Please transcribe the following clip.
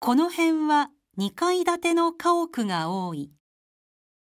この辺は2階建ての家屋が多い。